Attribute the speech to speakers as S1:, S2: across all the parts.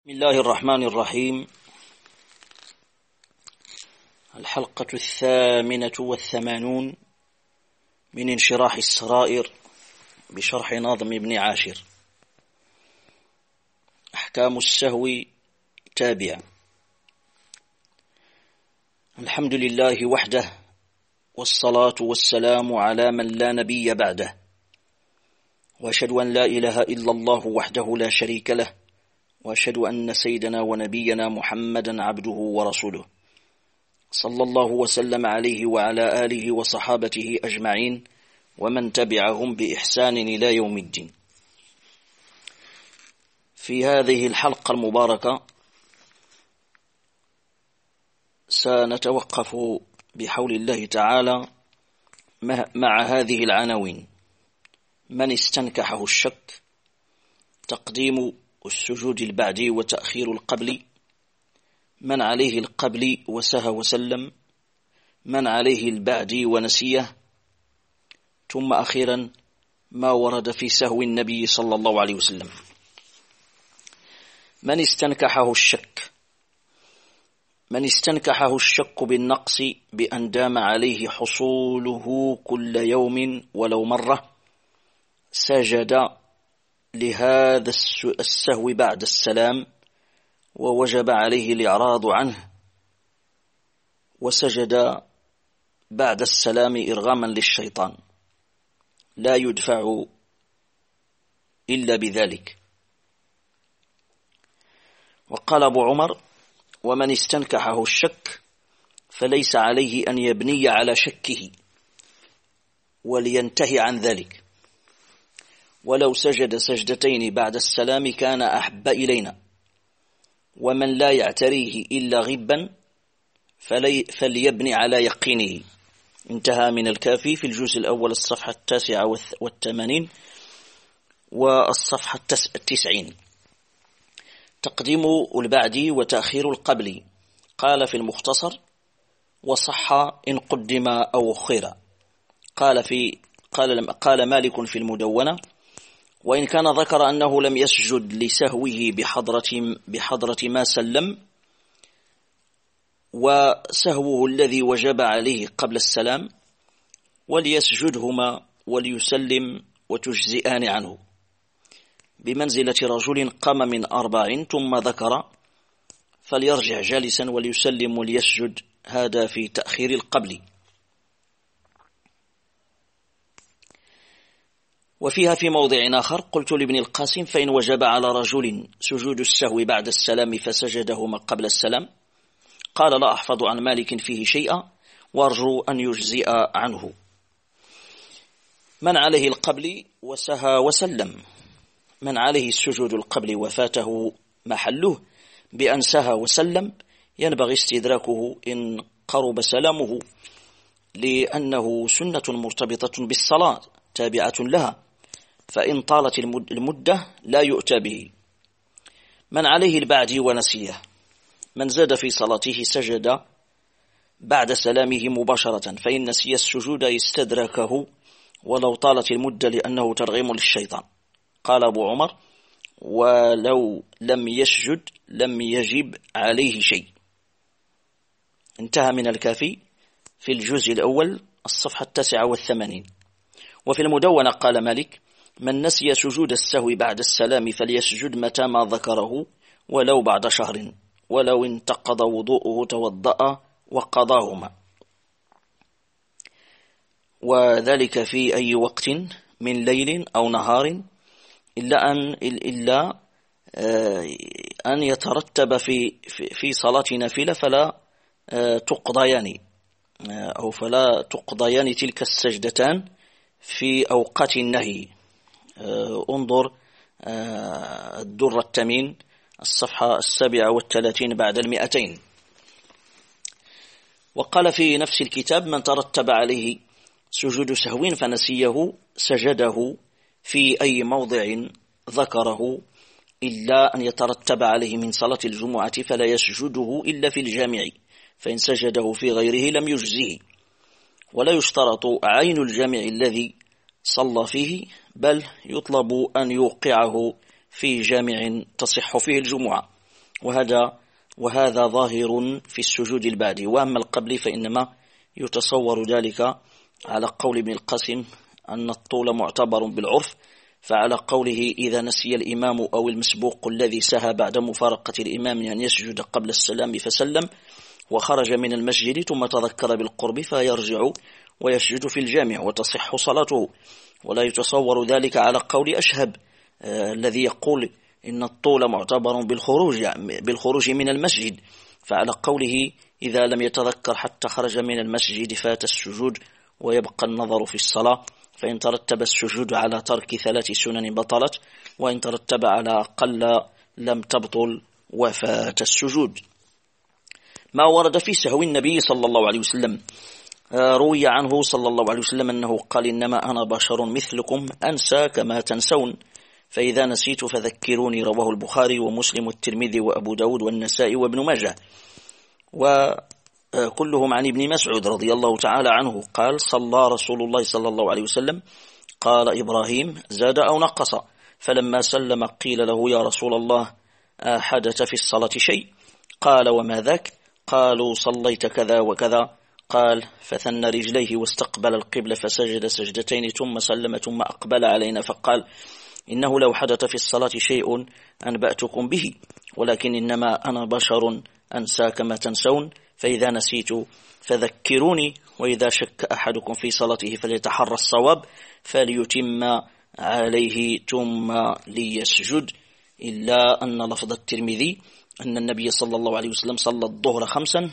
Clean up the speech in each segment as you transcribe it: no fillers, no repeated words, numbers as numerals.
S1: بسم الله الرحمن الرحيم. الحلقة 88 من انشراح السرائر بشرح ناظم ابن عاشر. أحكام السهو تابع. الحمد لله وحده، والصلاة والسلام على من لا نبي بعده، وأشهد أن لا إله إلا الله وحده لا شريك له، وأشهد أن سيدنا ونبينا محمدا عبده ورسوله، صلى الله وسلم عليه وعلى آله وصحابته أجمعين ومن تبعهم بإحسان إلى يوم الدين. في هذه الحلقة المباركة سنتوقف بحول الله تعالى مع هذه العناوين: من استنكحه الشك، تقديم السجود البعدي وتأخير القبل، من عليه القبل وسهى وسلم، من عليه البعدي ونسيه، ثم أخيرا ما ورد في سهو النبي صلى الله عليه وسلم. من استنكحه الشك. من استنكحه الشك بالنقص بأن دام عليه حصوله كل يوم ولو مرة، سجد لهذا السهو بعد السلام، ووجب عليه الإعراض عنه، وسجد بعد السلام إرغاما للشيطان، لا يدفع إلا بذلك. وقال أبو عمر: ومن استنكحه الشك فليس عليه أن يبني على شكه، ولينتهي عن ذلك، ولو سجد سجدتين بعد السلام كان أحب إلينا، ومن لا يعتريه إلا غبا فليبني على يقينه. انتهى من الكافي في الجزء الأول الصفحة 89 والصفحة 90. تقديم البعد وتأخير القبل. قال في المختصر: وصح إن قدم أو أخر. قال مالك في المدونة: وإن كان ذكر أنه لم يسجد لسهوه بحضرة ما سلم، وسهوه الذي وجب عليه قبل السلام، وليسجدهما وليسلم وتجزئان عنه، بمنزلة رجل قام من 4 ثم ذكر، فليرجع جالسا وليسلم وليسجد. هذا في تأخير القبل. وفيها في موضع آخر: قلت لابن القاسم: فإن وجب على رجل سجود السهو بعد السلام فسجدهما قبل السلام، قال: لا أحفظ عن مالك فيه شيئا، وارجو أن يجزئ عنه. من عليه القبل وسهى وسلم. من عليه السجود القبل وفاته محله بأن سهى وسلم، ينبغي استدراكه إن قرب سلامه، لأنه سنة مرتبطة بالصلاة تابعة لها، فإن طالت المدة لا يؤتى به. من عليه البعد ونسيه. من زاد في صلاته سجد بعد سلامه مباشرة، فإن نسي السجود يستدركه ولو طالت المدة، لأنه ترغيم للشيطان. قال أبو عمر: ولو لم يسجد لم يجب عليه شيء. انتهى من الكافي في الجزء الأول الصفحة 89. وفي المدونة قال مالك: من نسي سجود السهو بعد السلام فليسجد متى ما ذكره، ولو بعد شهر، ولو انتقض وضوءه توضأ وقضاهما، وذلك في أي وقت من ليل أو نهار، إلا أن يترتب في صلاة نافلة فلا تقضيان، أو فلا تقضيان تلك السجدتان في أوقات النهي. انظر الدر التمين الصفحة 37 بعد 200. وقال في نفس الكتاب: من ترتب عليه سجود سهو فنسيه سجده في أي موضع ذكره، إلا أن يترتب عليه من صلاة الجمعة فلا يسجده إلا في الجامع، فإن سجده في غيره لم يجزه. ولا يشترط عين الجامع الذي صلى فيه، بل يطلب أن يوقعه في جامع تصح فيه الجمعة، وهذا ظاهر في السجود البعدي. وأما القبلي فإنما يتصور ذلك على قول ابن القاسم أن الطول معتبر بالعرف، فعلى قوله إذا نسي الإمام أو المسبوق الذي سهى بعد مفارقة الإمام أن يسجد قبل السلام فسلم وخرج من المسجد ثم تذكر بالقرب فيرجع ويسجد في الجامع وتصح صلاته. ولا يتصور ذلك على قول أشهب الذي يقول إن الطول معتبر بالخروج من المسجد، فعلى قوله إذا لم يتذكر حتى خرج من المسجد فات السجود ويبقى النظر في الصلاة، فإن ترتب السجود على ترك 3 سنن بطلت، وإن ترتب على أقل لم تبطل وفات السجود. ما ورد في سهو النبي صلى الله عليه وسلم، روي عنه صلى الله عليه وسلم أنه قال إنما أنا بشر مثلكم أنسى كما تنسون، فإذا نسيت فذكروني. رواه البخاري ومسلم والترمذي وأبو داود والنسائي وابن ماجه، وكلهم عن ابن مسعود رضي الله تعالى عنه قال صلى رسول الله صلى الله عليه وسلم، قال إبراهيم زاد أو نقص، فلما سلم قيل له يا رسول الله حدث في الصلاة شيء؟ قال وما ذاك؟ قالوا صليت كذا وكذا. قال فثنى رجليه واستقبل القبلة فسجد سجدتين ثم سلم ثم أقبل علينا فقال إنه لو حدث في الصلاة شيء أنبأتكم به، ولكن إنما أنا بشر أنسى كما تنسون، فإذا نسيت فذكروني، وإذا شك أحدكم في صلاته فليتحرى الصواب فليتم عليه ثم ليسجد. إلا أن لفظ الترمذي أن النبي صلى الله عليه وسلم صلى الظهر 5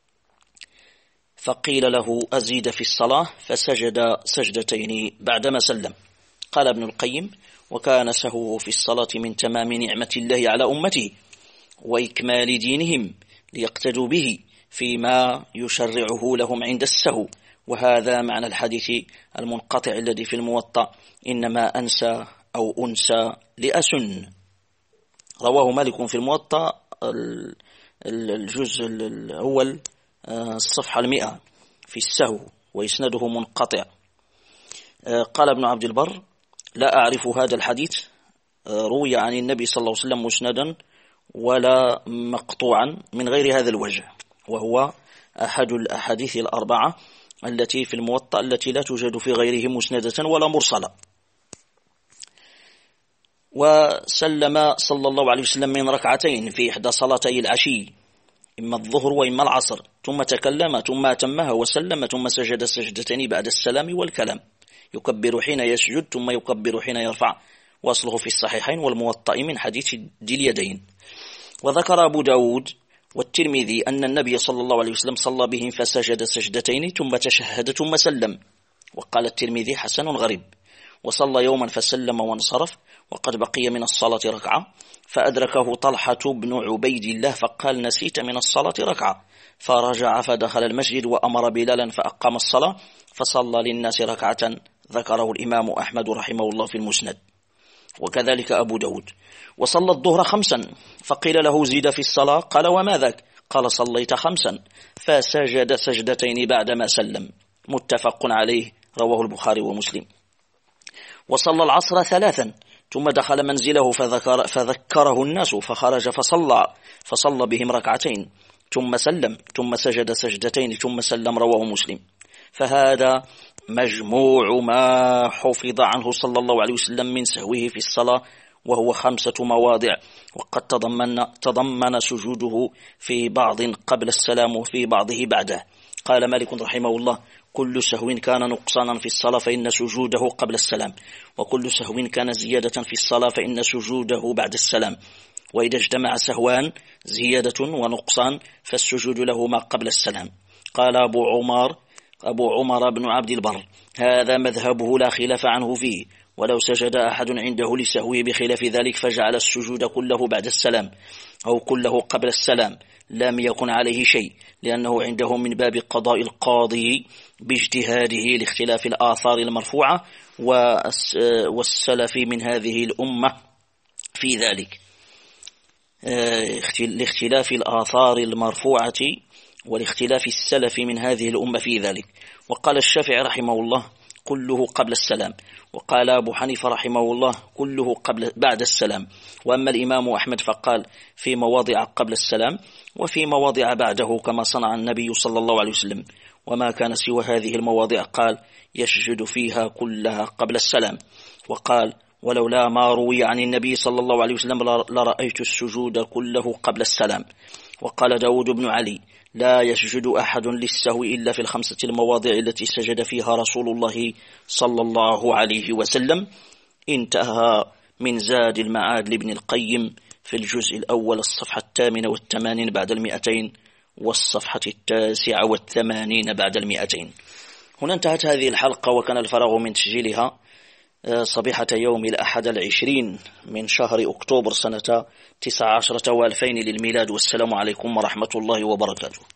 S1: فقيل له أزيد في الصلاة فسجد سجدتين بعدما سلم. قال ابن القيم وكان سهوه في الصلاة من تمام نعمة الله على أمته وإكمال دينهم ليقتدوا به فيما يشرعه لهم عند السهو، وهذا معنى الحديث المنقطع الذي في الموطأ إنما أنسى أو أنسى لأسن. رواه مالك في الموطأ الجزء الأول الصفحة 100 في السهو وإسناده منقطع. قال ابن عبد البر لا أعرف هذا الحديث روي عن النبي صلى الله عليه وسلم مسندا ولا مقطوعا من غير هذا الوجه، وهو أحد الأحاديث الأربعة التي في الموطأ التي لا توجد في غيره مسندة ولا مرسلة. وسلم صلى الله عليه وسلم من ركعتين في إحدى صلاتي العشي إما الظهر وإما العصر، ثم تكلم ثم أتمها وسلم ثم سجد سجدتين بعد السلام والكلام، يكبر حين يسجد ثم يكبر حين يرفع، واصله في الصحيحين والموطأ من حديث ذي اليدين. وذكر أبو داود والترمذي أن النبي صلى الله عليه وسلم صلى بهم فسجد سجدتين ثم تشهد ثم سلم، وقال الترمذي حسن غريب. وصلى يوما فسلم وانصرف وقد بقي من الصلاة ركعة، فأدركه طلحة بن عبيد الله فقال نسيت من الصلاة ركعة، فرجع فدخل المسجد وأمر بلالا فأقام الصلاة فصلى للناس ركعة، ذكره الإمام أحمد رحمه الله في المسند وكذلك أبو داود. وصلى الظهر 5 فقيل له زيد في الصلاة، قال وما ذاك؟ قال صليت 5 فسجد سجدتين بعدما سلم، متفق عليه، رواه البخاري ومسلم. وصلى العصر 3 ثم دخل منزله فذكره الناس فخرج فصلى بهم ركعتين ثم سلم ثم سجد سجدتين ثم سلم، رواه مسلم. فهذا مجموع ما حفظ عنه صلى الله عليه وسلم من سهوه في الصلاة، وهو 5 مواضع، وقد تضمن سجوده في بعض قبل السلام وفي بعضه بعده. قال مالك رحمه الله كل سهو كان نقصانا في الصلاة فإن سجوده قبل السلام، وكل سهو كان زيادة في الصلاة فإن سجوده بعد السلام، وإذا اجتمع سهوان زيادة ونقصان فالسجود لهما قبل السلام. قال أبو عمر بن عبد البر هذا مذهبه لا خلاف عنه فيه، ولو سجد أحد عنده لسهوه بخلاف ذلك فجعل السجود كله بعد السلام أو كله قبل السلام لم يكن عليه شيء، لأنه عنده من باب قضاء القاضي باجتهاده لاختلاف الآثار المرفوعة والسلف من هذه الأمة في ذلك، لاختلاف الآثار المرفوعة ولاختلاف السلف من هذه الأمة في ذلك. وقال الشافعي رحمه الله كله قبل السلام. وقال أبو حنيفة رحمه الله كله بعد السلام. وأما الإمام أحمد فقال في مواضع قبل السلام وفي مواضع بعده كما صنع النبي صلى الله عليه وسلم. وما كان سوى هذه المواضع قال يسجد فيها كلها قبل السلام. وقال ولولا ما روي عن النبي صلى الله عليه وسلم لرأيت السجود كله قبل السلام. وقال داود بن علي لا يسجد أحد للسهو إلا في الخمسة المواضع التي سجد فيها رسول الله صلى الله عليه وسلم. انتهى من زاد المعاد لابن القيم في الجزء الأول الصفحة 88 بعد 200 والصفحة 89 بعد 200. هنا انتهت هذه الحلقة، وكان الفراغ من تسجيلها صبيحة يوم الأحد 20 من شهر أكتوبر سنة 19 و2000 للميلاد. والسلام عليكم ورحمة الله وبركاته.